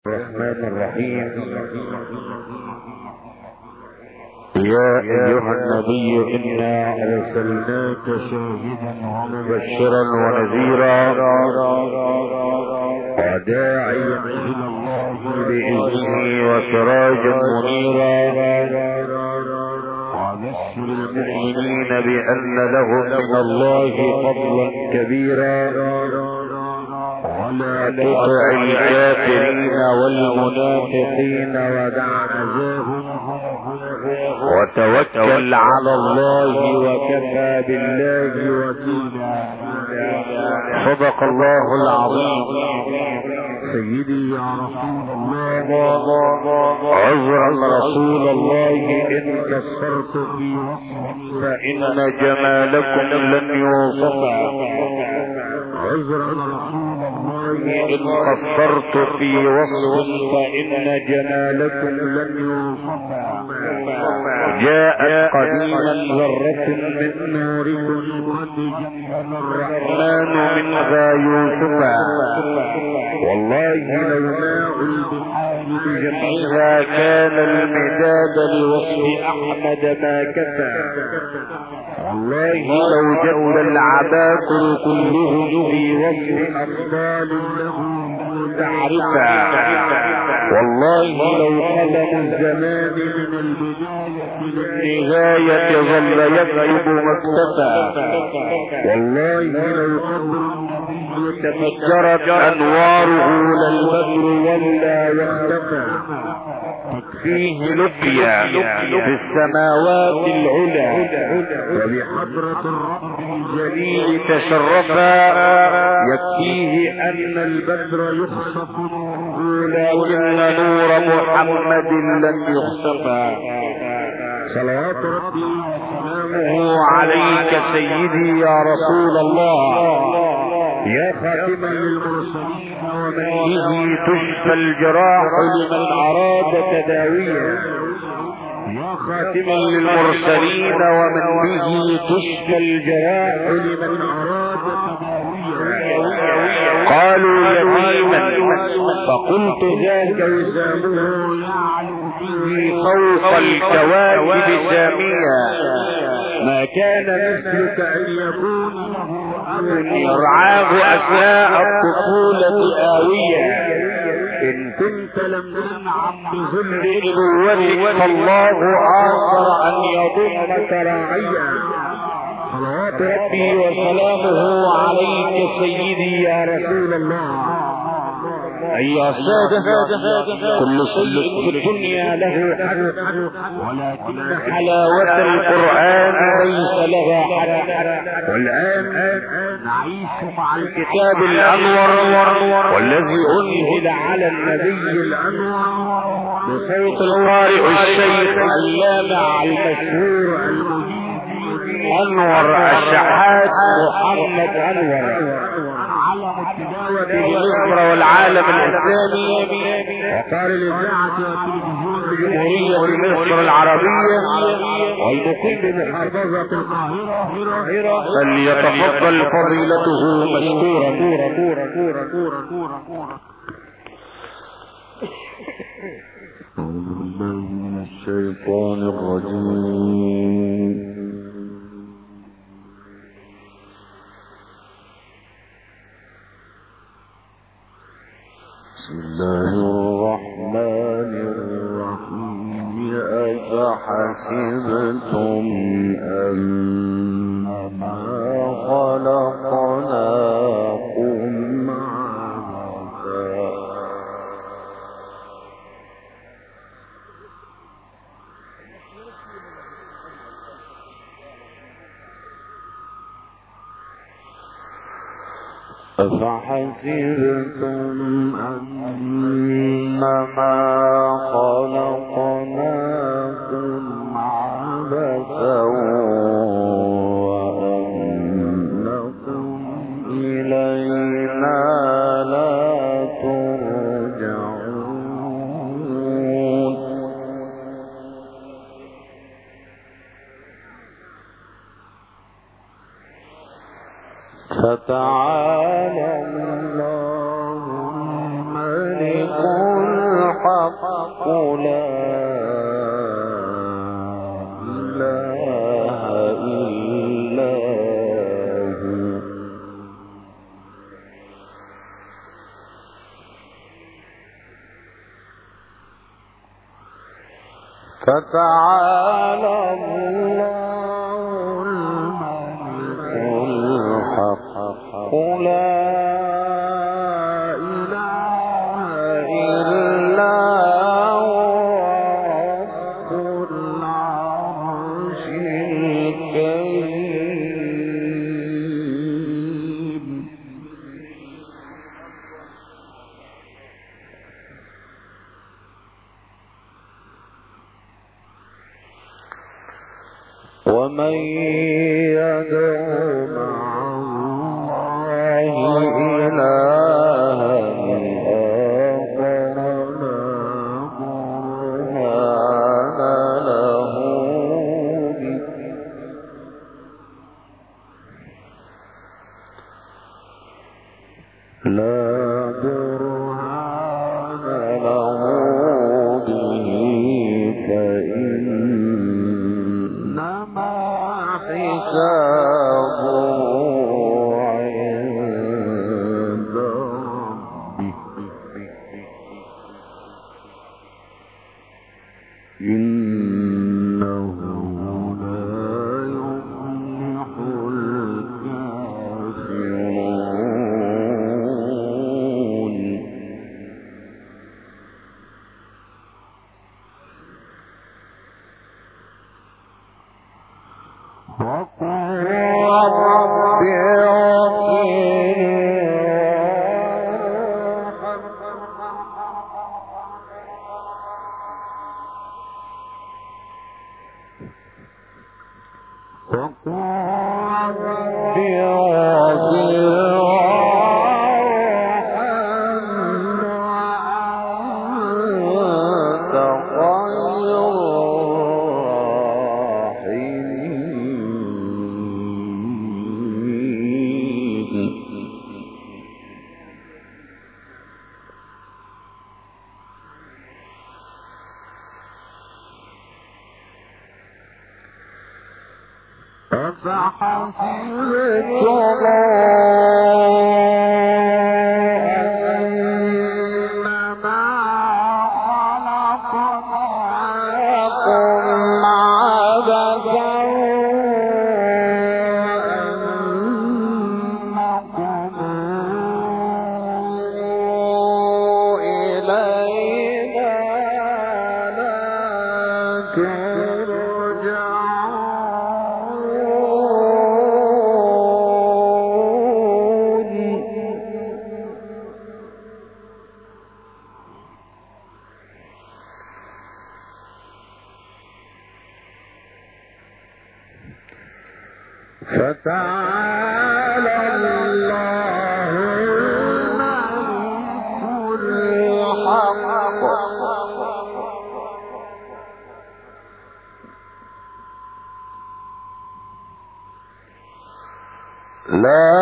الرحمن الرحيم. يا أيها النبي إنا أرسلناك شاهدا ومبشرا ونذيرا وداعيا إلى الله بإذنه وسراجا منيرا وبشر المؤمنين بأن لهم من الله فضلا كبيرا ولا تطع الكافرين والمنافقين ودع أذاهم وتوكل على الله وكفى بالله وكيلا. صدق الله العظيم. سيدي يا رسول الله، عذرا رسول الله إن كسرت في وصف فإن جمالكم لن يوصف. عذرا رسول الله إن قصرت في وصف فإن جمالكم لن يوصف. جاءت قديما ذرة من نوركم قد جمل الرحمن منها يوسفا. والله لو ماء البحار بجمعها كان المداد لوصف أحمد ما كفى. والله لو جد العباقر كلهم في وصف أفضال لهم تعرفا. والله لو قدم الزمان من البداية للنهاية ظل يكتب مكتفى. والله لو قدر تفجرت أنواره للبدر ولا واختفى. تكفيه لقيا في السماوات العلى وبحضرة الرب الجليل تشرفا. يكفيه أن البدر يخسف نوره لكن نور محمد لن يخسفا. صلوات ربي وسلامه عليك سيدي يا رسول الله، يا خاتما للمرسلين ومن به تشفى الجراح لمن أراد تداويا. يا خاتما للمرسلين ومن به تشفى الجراح لمن أراد تداويا. قالوا يتيما فقلت ذاك وسامه يعلو به فوق الكواكب ساميا. ما كان مثلك أن يكون له أب يرعاه أثناء الطفولة آوية. إن كنت لم تنعم بذل نبوتك فالله آخر أن يضمك راعيا. صلوات ربي وسلامه عليك سيدي يا رسول الله. أيها السادة، كل شيء في الدنيا له حد، ولكن حلاوة القرآن ليس لها حد. والآن نعيش مع الكتاب الأنور والذي أنزل على النبي الأنور بصوت القارئ الشيخ اللامع المشهور المجيد أنور الشحات محمد أنور، علم التلاوة بمصر والعالم الإسلامي وقال الإذاعة والتلفزيون بجمهورية مصر العربية والمقيم بمحافظة القاهرة. فليتفضل فضيلته مشكورا. أعوذ بالله من الشيطان الرجيم. بسم الله الرحمن الرحيم. أفحسبتم أنما خلقناكم عبثا أفحسبتم أنما خلقناكم عبثا وأنكم إلينا لا ترجعون. فتعالى الله الملك الحق لا إله إلا هو فتعالى الله الملك الحق لا إله إلا هو رب العرش الكريم ومن يدعو مع الله إلها آخر لا برهان له به فإنما حسابه عند ربه إنه لا يفلح الكافرون وقل رب أفحسبتم أنما خلقناكم عبثا وأنكم إلينا لا فتعالى الله الملك الحق لا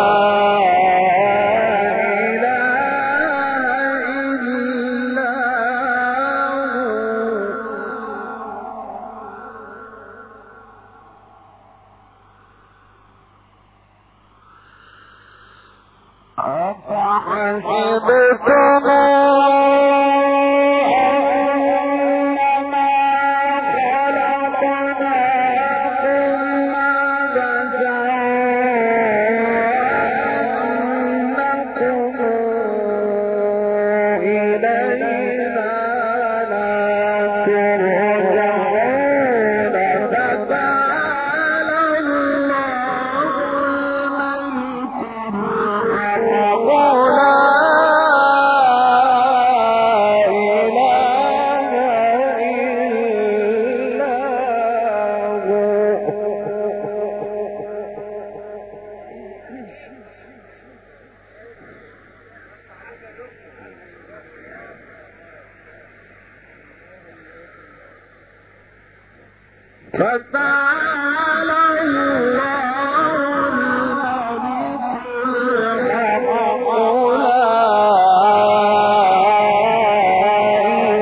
أفحسبتم أنما خلقناكم عبثا وأنكم إلينا لا ترجعون فتعالى الله الملك فتعالى الله الملك الحق لا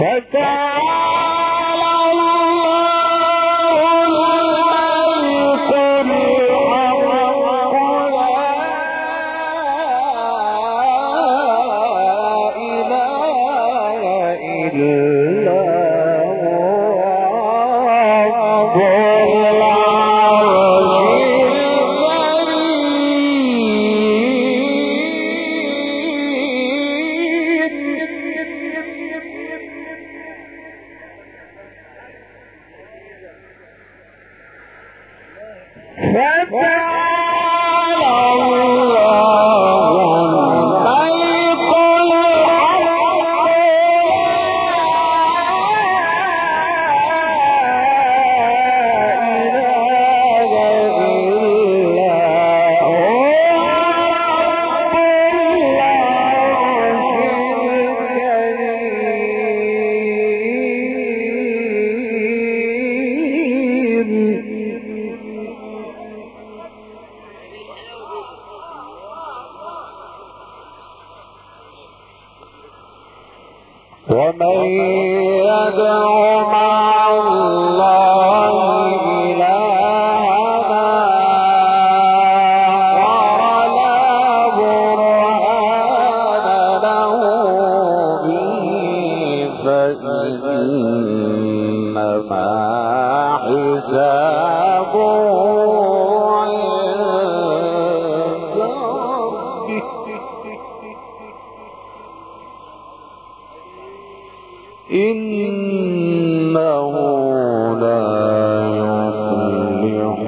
ومن يدع مع الله إلهنا ولا برهان له به فإنما حسابه عند ربه إنه لا يفلح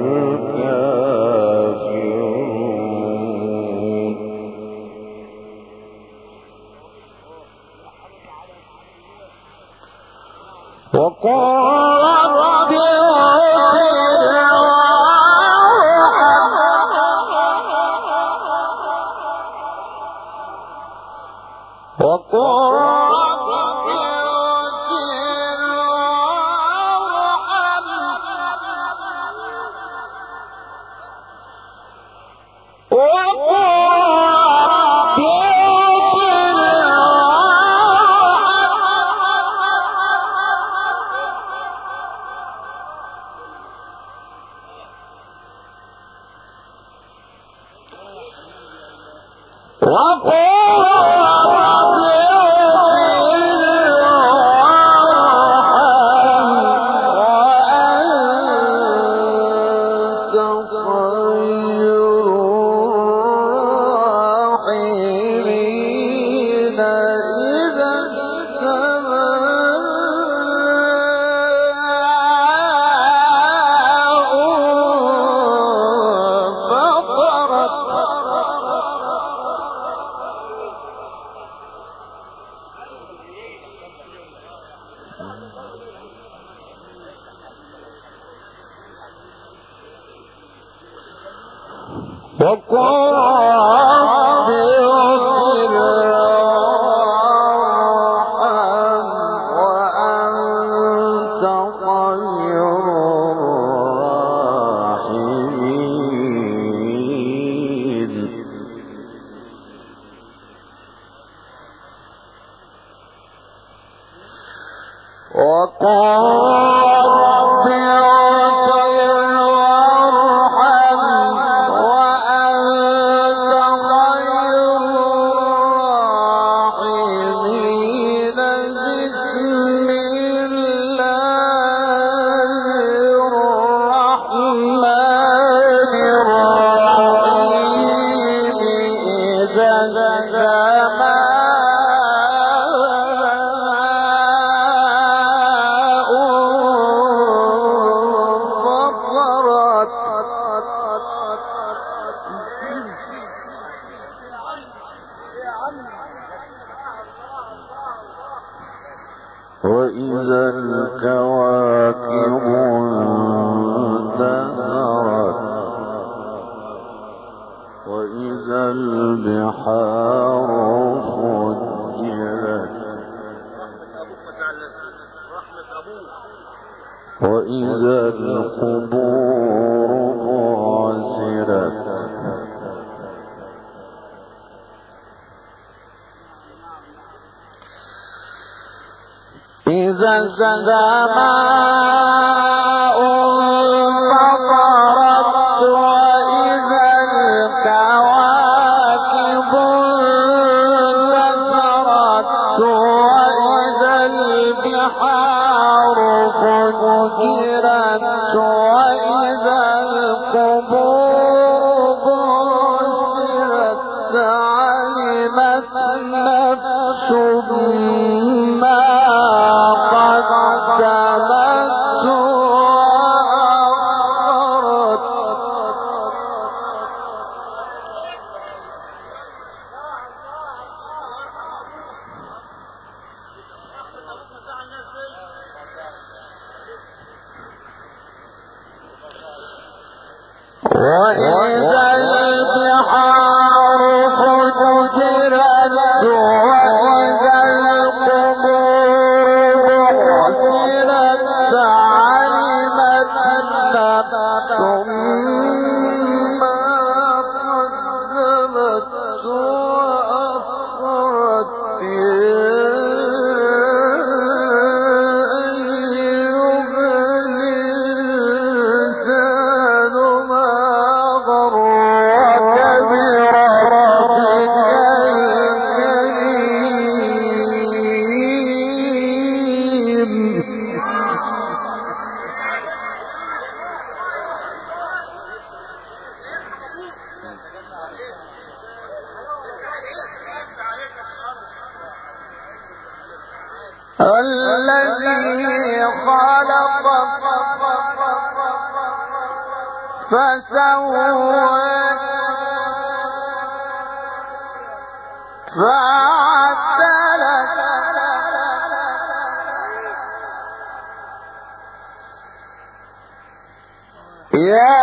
الكافرون وقال رب وإذا الكواكب انتثرت وإذا البحار فجرت وإذا القبور بعثرت إذا السماء انفطرت وإذا الكواكب انتثرت وإذا البحار فجرت وإذا القبور بعثرت علمت نفس ما قدمت وأخرت وإذا البحار فجرت وإذا القبور بعثرت علمت نفس ما قدمت وأخرت الذي خلق فسوى فعدل يا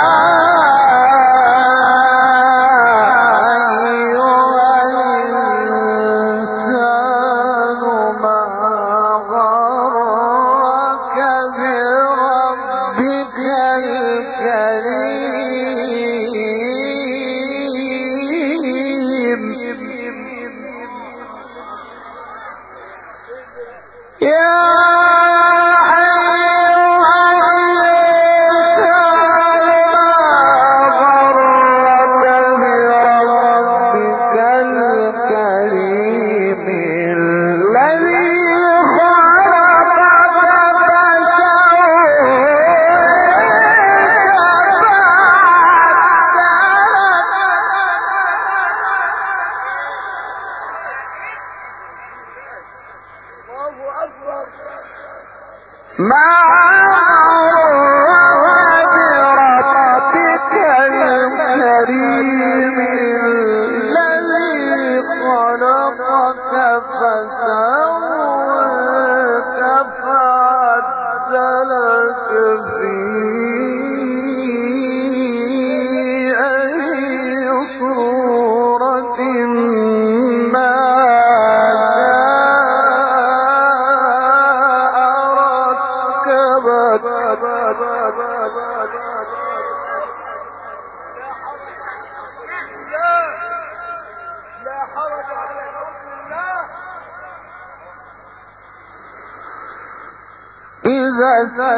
إذا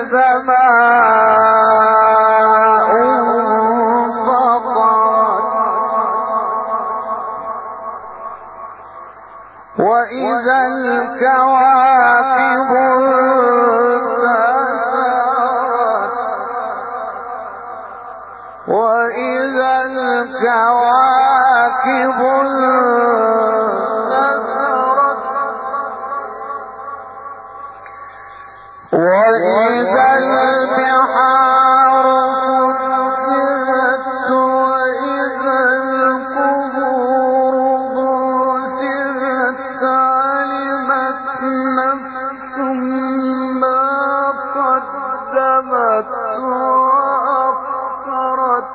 السماء انفطرت وإذا الكواكب انتثرت وإذا الكواكب وإذا البحار فجرت وإذا القبور بعثرت علمت نفس ما قدمت وأخرت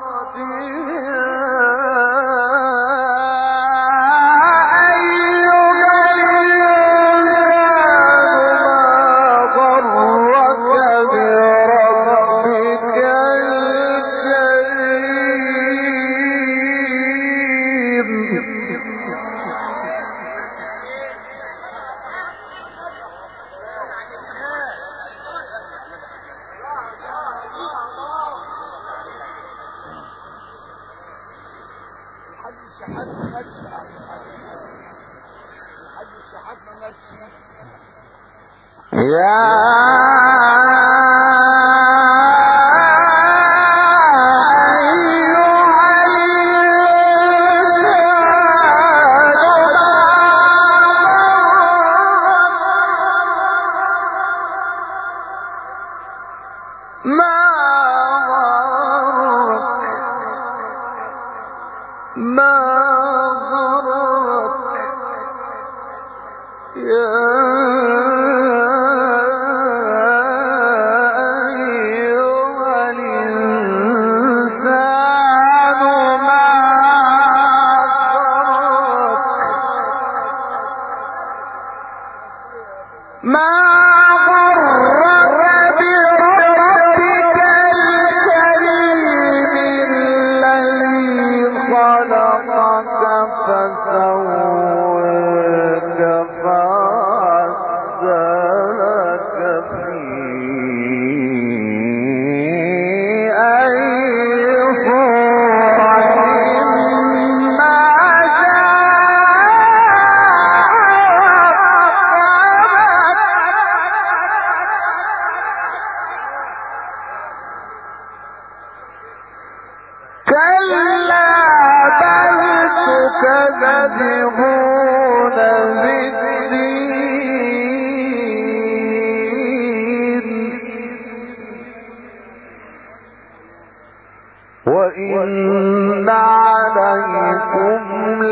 وإن عليكم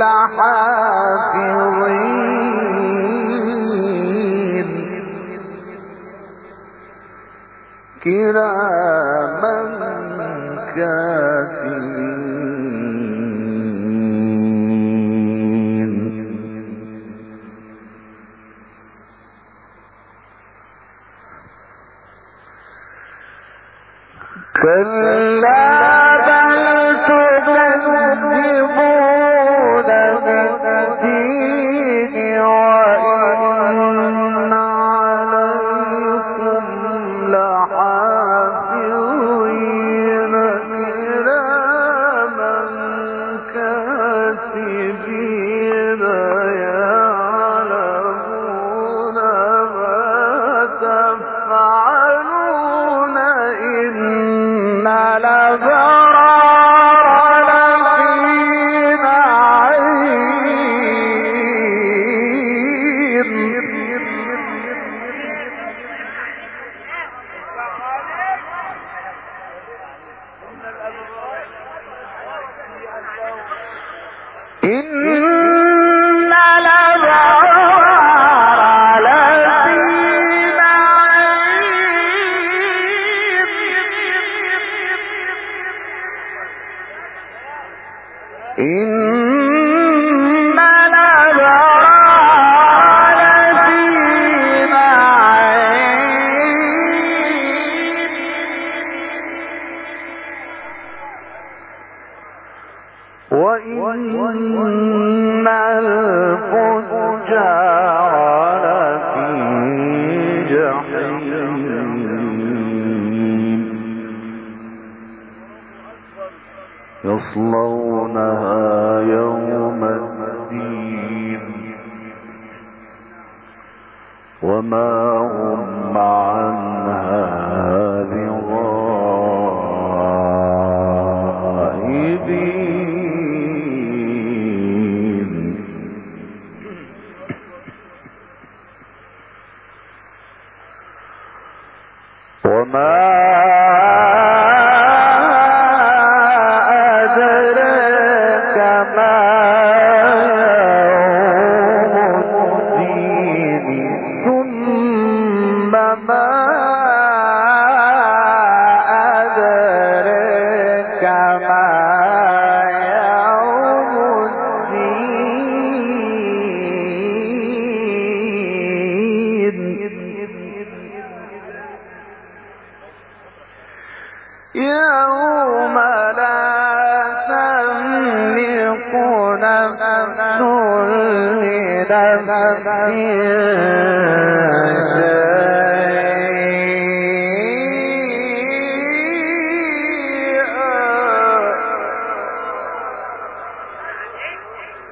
لحافظين كراما كاتبين كلا وإن الفجار لفي جحيم يصلونها يوم الدين وما هم عنها بغائبين وما أدرك ما يوم الدين ثم ما أدرك ما يوم الدين يوم لا تملك نفس لنفس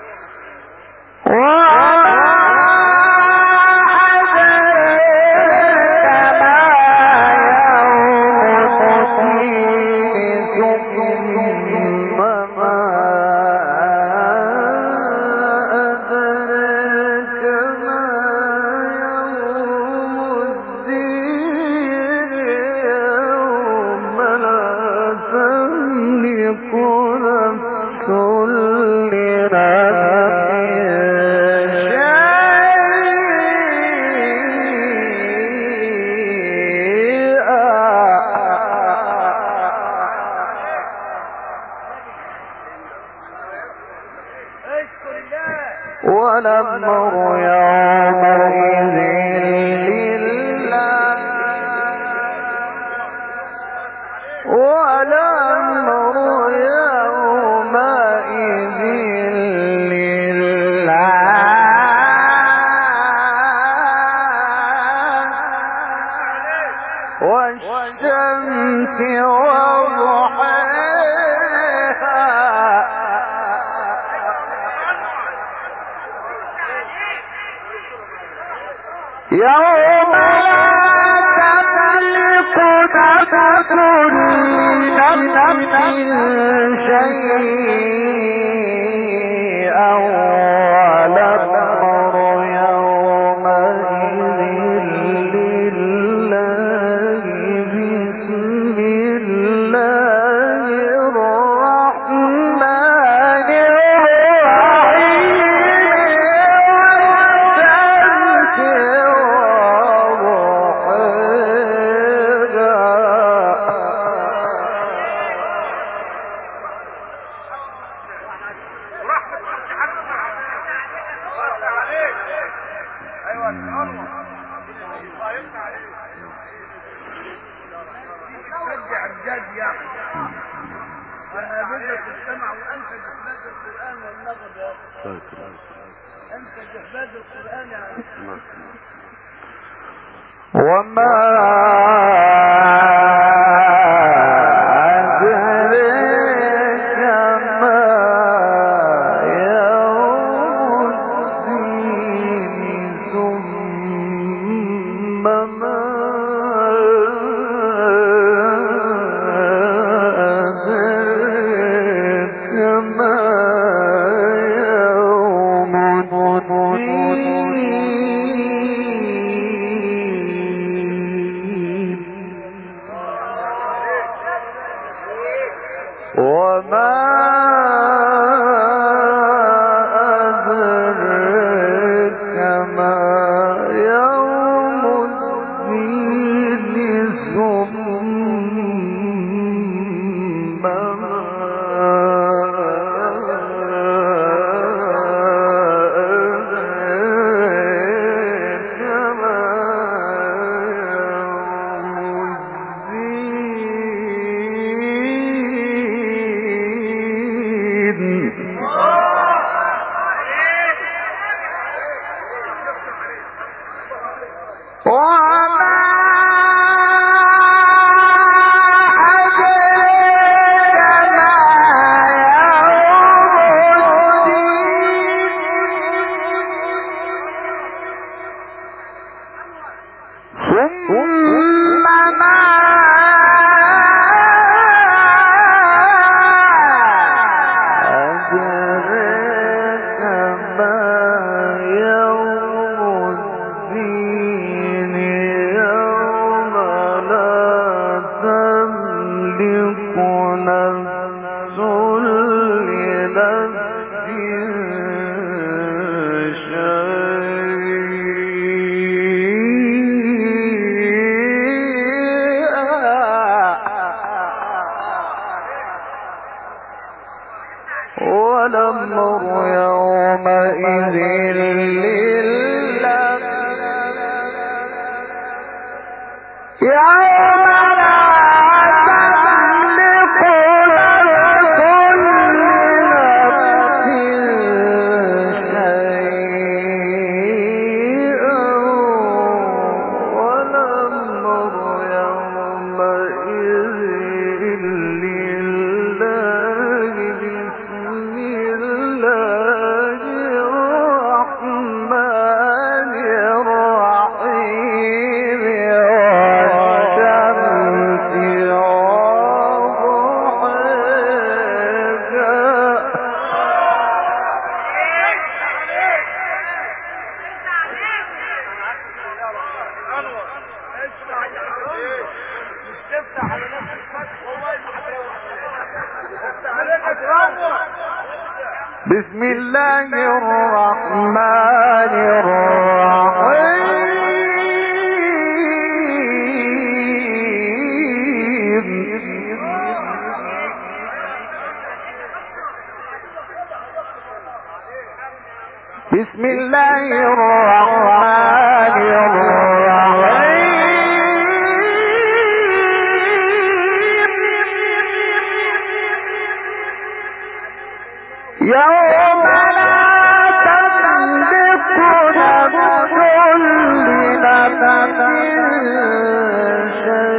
شيئا والشمس وضحاها يوم لا تملك نفس لنفس شيئا والأمر يومئذ لله بسم الله الرحمن وما أدريك ما يوم الدين ثم ما أدريك ما يوم وما أدريك ما يوم الدين ثم ما أدريك ما والأمر يومئذ لله يوم لا تملك نفس لنفس شيئا والأمر يومئذ لله بسم الله الرحمن الرحيم والشمس وضحاها بسم الله الرحمن الرحيم بسم الله الرحمن الرحيم يوم لا تملك نفس لنفس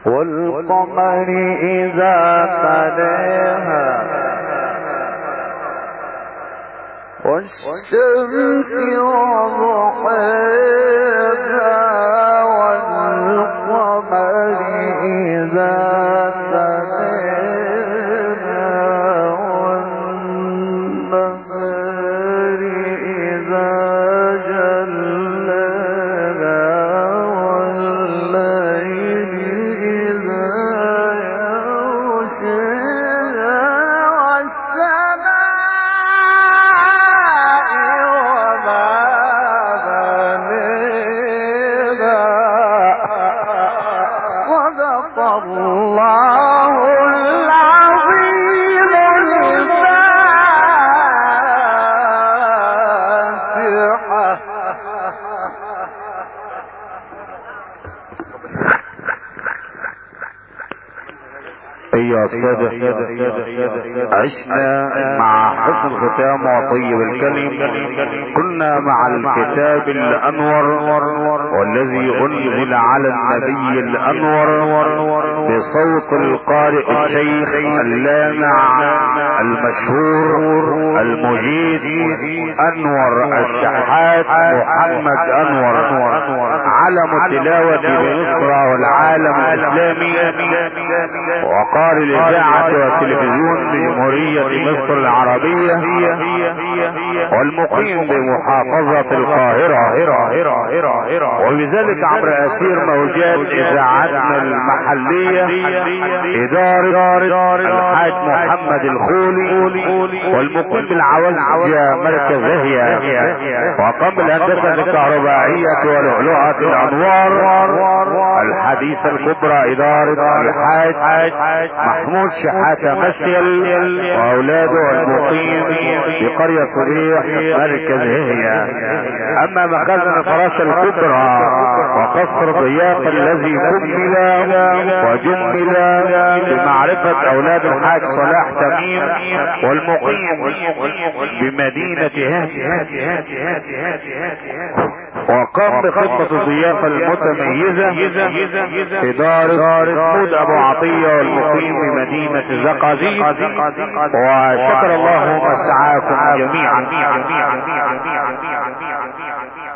والقمر إذا تلاها والشمس وضحاها والقمر إذا تلاها والنهار إذا جلاها والليل إذا يغشاها والسماء وما بنيها صدق الله العظيم الفاتحة. ايها السادة، عشنا مع حسن الختام وطيب الكلم. كنا مع الكتاب الانور والذي انزل على النبي الانور بصوت القارئ الشيخ اللامع المشهور المجيد انور الشحات محمد انور، علم التلاوة بمصر والعالم الاسلامي وقارئ الاذاعة والتلفزيون بجمهورية مصر العربية والمقيم بمحافظة القاهرة، وبذلك عبر اسير موجات اذاعتنا المحلية ادارة الحاج محمد الخولي، والمقيم بالعوزجة مركز هي، وقام بالهندسة الكهربائية ولؤلؤة الانوار الحديثة الكبرى ادارة الحاج محمود شحاتة مسيل واولاده المقيم بقرية صريح مركز هي. اما مخازن الفراشة الكبرى وقصر ضياق الذي كمل وجمل بمعرفة اولاد الحاج صلاح تميم والمقيم بمدينة وقام بخطة الضيافة المتميزة إدارة محمود أبو عطية والمقيم بمدينة زقازيق، وشكر الله مسعاكم جميعا.